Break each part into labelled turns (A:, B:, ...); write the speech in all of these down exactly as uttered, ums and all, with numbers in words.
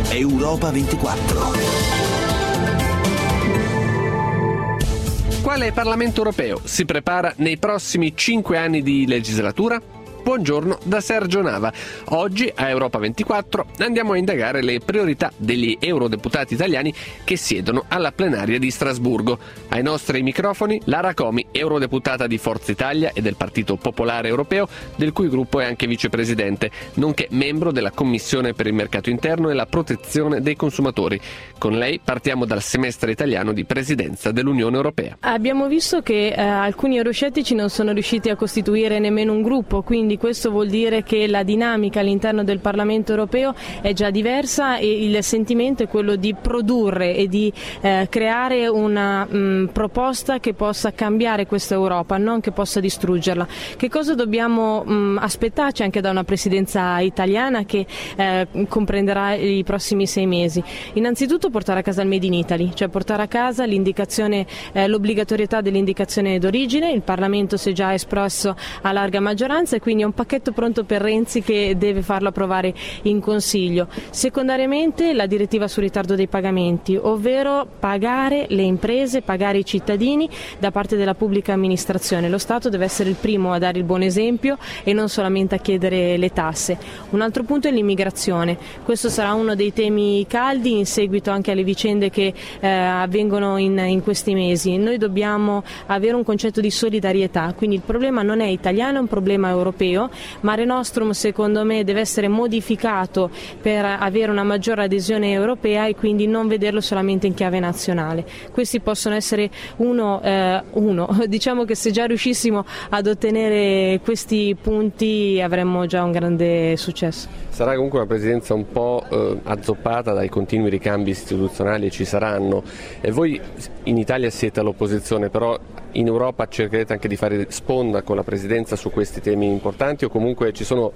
A: Europa ventiquattro.
B: Quale Parlamento europeo si prepara nei prossimi cinque anni di legislatura? Buongiorno da Sergio Nava. Oggi a Europa ventiquattro andiamo a indagare le priorità degli eurodeputati italiani che siedono alla plenaria di Strasburgo. Ai nostri microfoni Lara Comi, eurodeputata di Forza Italia e del Partito Popolare Europeo, del cui gruppo è anche vicepresidente, nonché membro della Commissione per il mercato interno e la protezione dei consumatori. Con lei partiamo dal semestre italiano di presidenza dell'Unione Europea.
C: Abbiamo visto che eh, alcuni euroscettici non sono riusciti a costituire nemmeno un gruppo, quindi questo vuol dire che la dinamica all'interno del Parlamento europeo è già diversa e il sentimento è quello di produrre e di eh, creare una mh, proposta che possa cambiare questa Europa, non che possa distruggerla. Che cosa dobbiamo mh, aspettarci anche da una presidenza italiana che eh, comprenderà i prossimi sei mesi? Innanzitutto portare a casa il Made in Italy, cioè portare a casa l'indicazione, eh, l'obbligatorietà dell'indicazione d'origine. Il Parlamento si è già espresso a larga maggioranza e quindi è un pacchetto pronto per Renzi che deve farlo approvare in Consiglio. Secondariamente la direttiva sul ritardo dei pagamenti, ovvero pagare le imprese, pagare i cittadini da parte della pubblica amministrazione. Lo Stato deve essere il primo a dare il buon esempio e non solamente a chiedere le tasse. Un altro punto è l'immigrazione. Questo sarà uno dei temi caldi in seguito anche alle vicende che eh, avvengono in, in questi mesi. Noi dobbiamo avere un concetto di solidarietà, quindi il problema non è italiano, è un problema europeo. Mare Nostrum secondo me deve essere modificato per avere una maggiore adesione europea e quindi non vederlo solamente in chiave nazionale. Questi possono essere uno, eh, uno. Diciamo che se già riuscissimo ad ottenere questi punti avremmo già un grande successo.
B: Sarà comunque una presidenza un po' eh, azzoppata dai continui ricambi istituzionali e ci saranno. E voi in Italia siete all'opposizione, però in Europa cercherete anche di fare sponda con la presidenza su questi temi importanti o comunque ci sono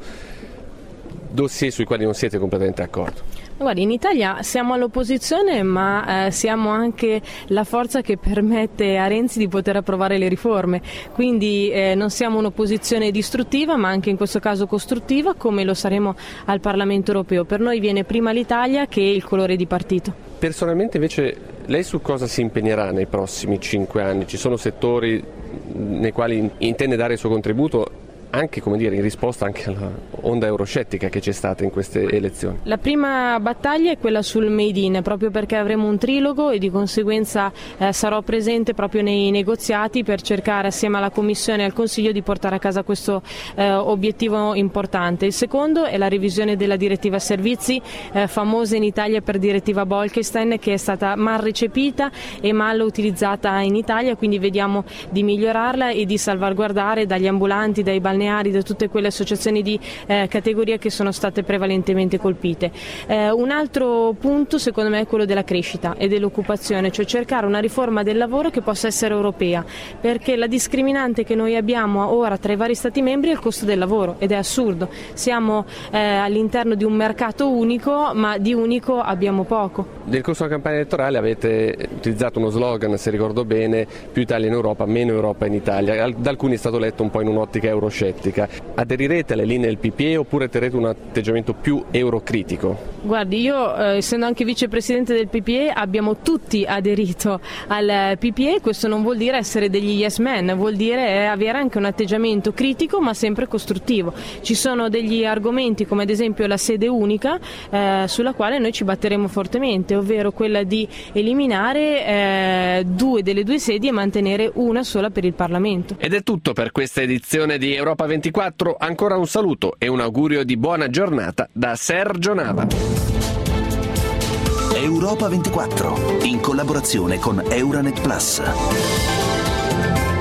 B: dossier sui quali non siete completamente d'accordo?
C: Guardi, in Italia siamo all'opposizione ma eh, siamo anche la forza che permette a Renzi di poter approvare le riforme, quindi eh, non siamo un'opposizione distruttiva ma anche in questo caso costruttiva come lo saremo al Parlamento europeo. Per noi viene prima l'Italia che il colore di partito.
B: Personalmente invece lei su cosa si impegnerà nei prossimi cinque anni? Ci sono settori nei quali intende dare il suo contributo? Anche come dire in risposta anche alla onda euroscettica che c'è stata in queste elezioni.
C: La prima battaglia è quella sul Made in, proprio perché avremo un trilogo e di conseguenza eh, sarò presente proprio nei negoziati per cercare assieme alla Commissione e al Consiglio di portare a casa questo eh, obiettivo importante. Il secondo è la revisione della direttiva servizi, eh, famosa in Italia per direttiva Bolkestein, che è stata mal recepita e mal utilizzata in Italia, quindi vediamo di migliorarla e di salvaguardare dagli ambulanti, dai balneari, da tutte quelle associazioni di eh, categoria che sono state prevalentemente colpite. Eh, un altro punto secondo me è quello della crescita e dell'occupazione, cioè cercare una riforma del lavoro che possa essere europea, perché la discriminante che noi abbiamo ora tra i vari Stati membri è il costo del lavoro ed è assurdo. Siamo eh, all'interno di un mercato unico ma di unico abbiamo poco.
B: Nel corso della campagna elettorale avete utilizzato uno slogan, se ricordo bene, più Italia in Europa, meno Europa in Italia. Da alcuni è stato letto un po' in un'ottica euroscettica. Aderirete alle linee del P P E oppure terrete un atteggiamento più eurocritico?
C: Guardi, io eh, essendo anche vicepresidente del P P E abbiamo tutti aderito al P P E, questo non vuol dire essere degli yes men, vuol dire avere anche un atteggiamento critico ma sempre costruttivo. Ci sono degli argomenti come ad esempio la sede unica eh, sulla quale noi ci batteremo fortemente, ovvero quella di eliminare eh, due delle due sedi e mantenere una sola per il Parlamento.
B: Ed è tutto per questa edizione di Europa ventiquattro, ancora un saluto e un augurio di buona giornata da Sergio Nava.
A: Europa ventiquattro, in collaborazione con Euranet Plus.